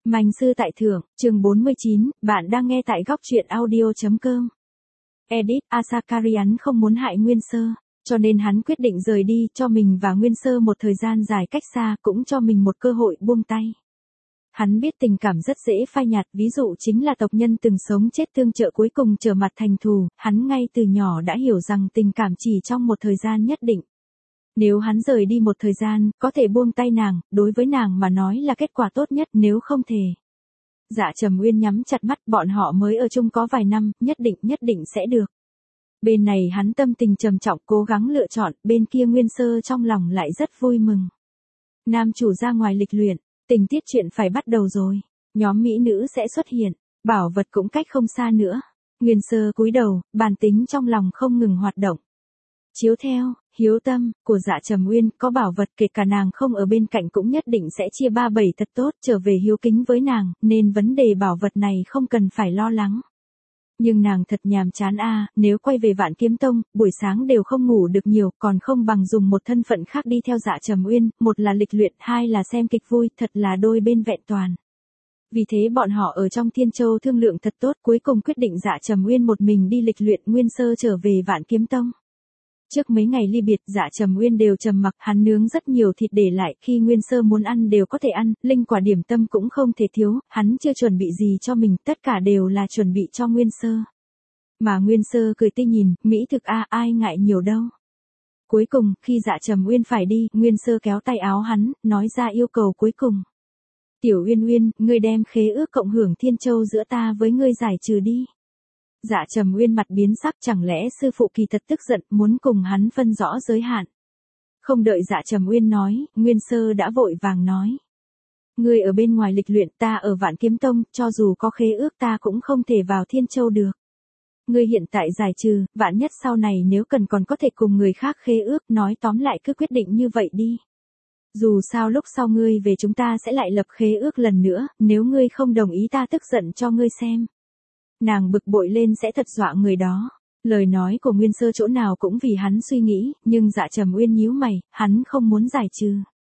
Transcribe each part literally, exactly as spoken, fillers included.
Manh sư tại thượng, chương bốn mươi chín, bạn đang nghe tại góc truyện audio.com. Edit, Asakarian không muốn hại Nguyên Sơ, cho nên hắn quyết định rời đi, cho mình và Nguyên Sơ một thời gian dài cách xa, cũng cho mình một cơ hội buông tay. Hắn biết tình cảm rất dễ phai nhạt, ví dụ chính là tộc nhân từng sống chết tương trợ cuối cùng trở mặt thành thù, hắn ngay từ nhỏ đã hiểu rằng tình cảm chỉ trong một thời gian nhất định. Nếu hắn rời đi một thời gian, có thể buông tay nàng, đối với nàng mà nói là kết quả tốt nhất, nếu không thể. Dạ Trầm Uyên nhắm chặt mắt, bọn họ mới ở chung có vài năm, nhất định nhất định sẽ được. Bên này hắn tâm tình trầm trọng cố gắng lựa chọn, bên kia Nguyên Sơ trong lòng lại rất vui mừng. Nam chủ ra ngoài lịch luyện, tình tiết chuyện phải bắt đầu rồi, nhóm mỹ nữ sẽ xuất hiện, bảo vật cũng cách không xa nữa. Nguyên Sơ cúi đầu, bàn tính trong lòng không ngừng hoạt động. Chiếu theo hiếu tâm của Dạ Trầm Uyên, có bảo vật kể cả nàng không ở bên cạnh cũng nhất định sẽ chia ba bảy thật tốt, trở về hiếu kính với nàng, nên vấn đề bảo vật này không cần phải lo lắng. Nhưng nàng thật nhàm chán a, nếu quay về Vạn Kiếm Tông, buổi sáng đều không ngủ được nhiều, còn không bằng dùng một thân phận khác đi theo Dạ Trầm Uyên, một là lịch luyện, hai là xem kịch vui, thật là đôi bên vẹn toàn. Vì thế bọn họ ở trong Thiên Châu thương lượng thật tốt, cuối cùng quyết định Dạ Trầm Uyên một mình đi lịch luyện, Nguyên Sơ trở về Vạn Kiếm Tông. Trước mấy ngày ly biệt, Dạ Trầm Uyên đều trầm mặc, hắn nướng rất nhiều thịt để lại, khi Nguyên Sơ muốn ăn đều có thể ăn, linh quả điểm tâm cũng không thể thiếu, hắn chưa chuẩn bị gì cho mình, tất cả đều là chuẩn bị cho Nguyên Sơ. Mà Nguyên Sơ cười tươi nhìn, mỹ thực a, ai ngại nhiều đâu. Cuối cùng, khi Dạ Trầm Uyên phải đi, Nguyên Sơ kéo tay áo hắn, nói ra yêu cầu cuối cùng. Tiểu Uyên Uyên, ngươi đem khế ước cộng hưởng Thiên Châu giữa ta với ngươi giải trừ đi. Dạ Trầm Uyên mặt biến sắc, chẳng lẽ sư phụ kỳ thật tức giận, muốn cùng hắn phân rõ giới hạn. Không đợi Dạ Trầm Uyên nói, Nguyên Sơ đã vội vàng nói. Ngươi ở bên ngoài lịch luyện, ta ở Vạn Kiếm Tông, cho dù có khế ước ta cũng không thể vào Thiên Châu được. Ngươi hiện tại giải trừ, vạn nhất sau này nếu cần còn có thể cùng người khác khế ước, nói tóm lại cứ quyết định như vậy đi. Dù sao lúc sau ngươi về chúng ta sẽ lại lập khế ước lần nữa, nếu ngươi không đồng ý ta tức giận cho ngươi xem. Nàng bực bội lên sẽ thật dọa người đó. Lời nói của Nguyên Sơ chỗ nào cũng vì hắn suy nghĩ, nhưng Dạ Trầm Uyên nhíu mày, hắn không muốn giải trừ.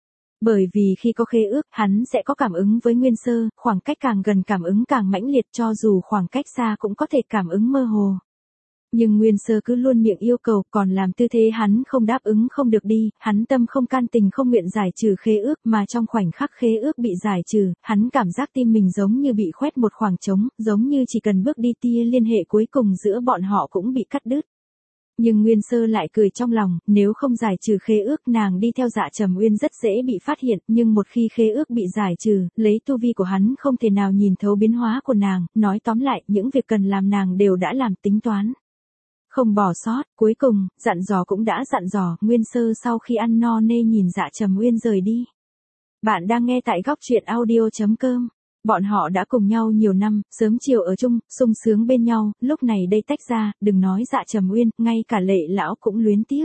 Bởi vì khi có khế ước, hắn sẽ có cảm ứng với Nguyên Sơ, khoảng cách càng gần cảm ứng càng mãnh liệt, cho dù khoảng cách xa cũng có thể cảm ứng mơ hồ. Nhưng Nguyên Sơ cứ luôn miệng yêu cầu, còn làm tư thế hắn không đáp ứng không được đi, hắn tâm không can tình không nguyện giải trừ khế ước, mà trong khoảnh khắc khế ước bị giải trừ, hắn cảm giác tim mình giống như bị khoét một khoảng trống, giống như chỉ cần bước đi tia liên hệ cuối cùng giữa bọn họ cũng bị cắt đứt. Nhưng Nguyên Sơ lại cười trong lòng, nếu không giải trừ khế ước nàng đi theo Dạ Trầm Uyên rất dễ bị phát hiện, nhưng một khi khế ước bị giải trừ, lấy tu vi của hắn không thể nào nhìn thấu biến hóa của nàng, nói tóm lại, những việc cần làm nàng đều đã làm tính toán. Không bỏ sót, cuối cùng, dặn dò cũng đã dặn dò, Nguyên Sơ sau khi ăn no nê nhìn Dạ Trầm Uyên rời đi. Bạn đang nghe tại góc truyện audio.com. Bọn họ đã cùng nhau nhiều năm, sớm chiều ở chung, sung sướng bên nhau, lúc này đây tách ra, đừng nói Dạ Trầm Uyên, ngay cả Lệ lão cũng luyến tiếc.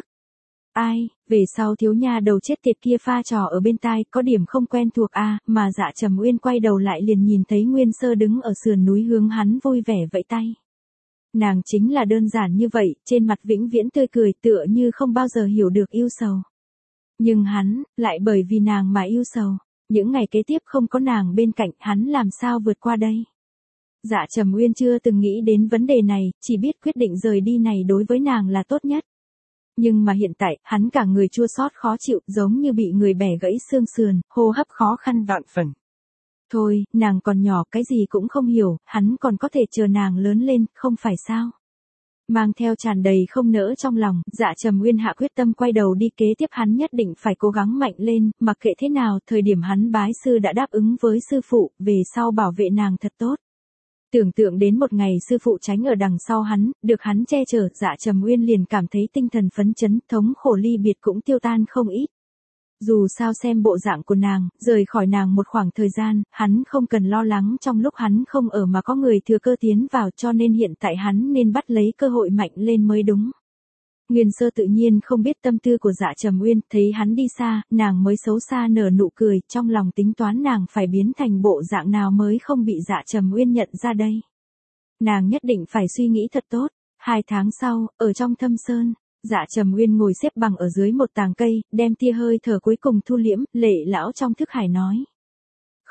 Ai, về sau thiếu nha đầu chết tiệt kia pha trò ở bên tai, có điểm không quen thuộc a, à, mà Dạ Trầm Uyên quay đầu lại liền nhìn thấy Nguyên Sơ đứng ở sườn núi hướng hắn vui vẻ vẫy tay. Nàng chính là đơn giản như vậy, trên mặt vĩnh viễn tươi cười tựa như không bao giờ hiểu được yêu sầu. Nhưng hắn, lại bởi vì nàng mà yêu sầu. Những ngày kế tiếp không có nàng bên cạnh, hắn làm sao vượt qua đây? Dạ Trầm Uyên chưa từng nghĩ đến vấn đề này, chỉ biết quyết định rời đi này đối với nàng là tốt nhất. Nhưng mà hiện tại, hắn cả người chua xót khó chịu, giống như bị người bẻ gãy xương sườn, hô hấp khó khăn vạn phần. Thôi, nàng còn nhỏ, cái gì cũng không hiểu, hắn còn có thể chờ nàng lớn lên, không phải sao? Mang theo tràn đầy không nỡ trong lòng, Dạ Trầm Uyên hạ quyết tâm quay đầu đi, kế tiếp hắn nhất định phải cố gắng mạnh lên, mặc kệ thế nào, thời điểm hắn bái sư đã đáp ứng với sư phụ, về sau bảo vệ nàng thật tốt. Tưởng tượng đến một ngày sư phụ tránh ở đằng sau hắn, được hắn che chở, Dạ Trầm Uyên liền cảm thấy tinh thần phấn chấn, thống khổ ly biệt cũng tiêu tan không ít. Dù sao xem bộ dạng của nàng, rời khỏi nàng một khoảng thời gian, hắn không cần lo lắng trong lúc hắn không ở mà có người thừa cơ tiến vào, cho nên hiện tại hắn nên bắt lấy cơ hội mạnh lên mới đúng. Nguyên Sơ tự nhiên không biết tâm tư của Dạ Trầm Uyên, thấy hắn đi xa, nàng mới xấu xa nở nụ cười, trong lòng tính toán nàng phải biến thành bộ dạng nào mới không bị Dạ Trầm Uyên nhận ra đây. Nàng nhất định phải suy nghĩ thật tốt. Hai tháng sau, ở trong Thâm Sơn, Dạ Trầm Uyên ngồi xếp bằng ở dưới một tàng cây, đem tia hơi thở cuối cùng thu liễm, Lệ lão trong thức hải nói.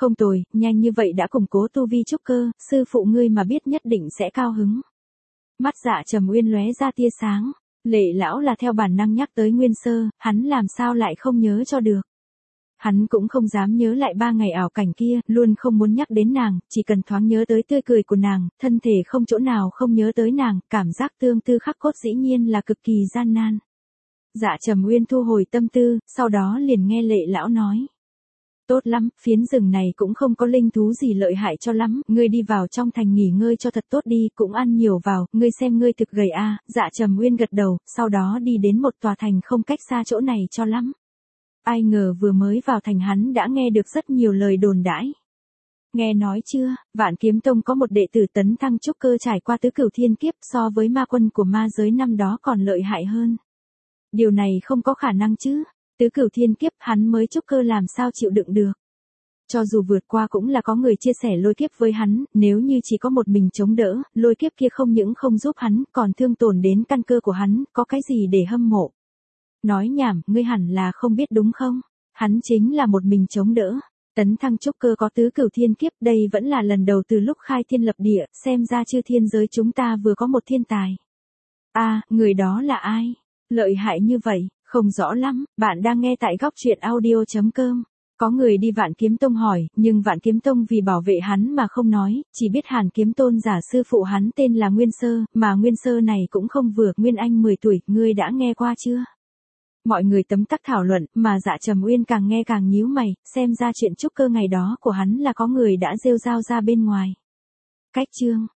Không tồi, nhanh như vậy đã củng cố tu vi trúc cơ, sư phụ ngươi mà biết nhất định sẽ cao hứng. Mắt Dạ Trầm Uyên lóe ra tia sáng. Lệ lão là theo bản năng nhắc tới Nguyên Sơ, hắn làm sao lại không nhớ cho được. Hắn cũng không dám nhớ lại ba ngày ảo cảnh kia, luôn không muốn nhắc đến nàng, chỉ cần thoáng nhớ tới tươi cười của nàng, thân thể không chỗ nào không nhớ tới nàng, cảm giác tương tư khắc cốt dĩ nhiên là cực kỳ gian nan. Dạ Trầm Uyên thu hồi tâm tư, sau đó liền nghe Lệ lão nói. Tốt lắm, phiến rừng này cũng không có linh thú gì lợi hại cho lắm, ngươi đi vào trong thành nghỉ ngơi cho thật tốt đi, cũng ăn nhiều vào, ngươi xem ngươi thực gầy a. Dạ Trầm Uyên gật đầu, sau đó đi đến một tòa thành không cách xa chỗ này cho lắm. Ai ngờ vừa mới vào thành hắn đã nghe được rất nhiều lời đồn đãi. Nghe nói chưa, Vạn Kiếm Tông có một đệ tử tấn thăng trúc cơ trải qua tứ cửu thiên kiếp so với ma quân của ma giới năm đó còn lợi hại hơn. Điều này không có khả năng chứ. Tứ cửu thiên kiếp hắn mới trúc cơ làm sao chịu đựng được. Cho dù vượt qua cũng là có người chia sẻ lôi kiếp với hắn, nếu như chỉ có một mình chống đỡ, lôi kiếp kia không những không giúp hắn, còn thương tổn đến căn cơ của hắn, có cái gì để hâm mộ. Nói nhảm, ngươi hẳn là không biết đúng không? Hắn chính là một mình chống đỡ. Tấn thăng trúc cơ có tứ cửu thiên kiếp, đây vẫn là lần đầu từ lúc khai thiên lập địa, xem ra chư thiên giới chúng ta vừa có một thiên tài. A, à, người đó là ai? Lợi hại như vậy? Không rõ lắm, bạn đang nghe tại góc truyện audio chấm com. Có người đi Vạn Kiếm Tông hỏi, nhưng Vạn Kiếm Tông vì bảo vệ hắn mà không nói, chỉ biết Hàn Kiếm Tôn giả sư phụ hắn tên là Nguyên Sơ, mà Nguyên Sơ này cũng không vừa, Nguyên Anh mười tuổi, ngươi đã nghe qua chưa? Mọi người tấm tắc thảo luận, mà Dạ Trầm Uyên càng nghe càng nhíu mày, xem ra chuyện trúc cơ ngày đó của hắn là có người đã rêu rao ra bên ngoài. Cách chương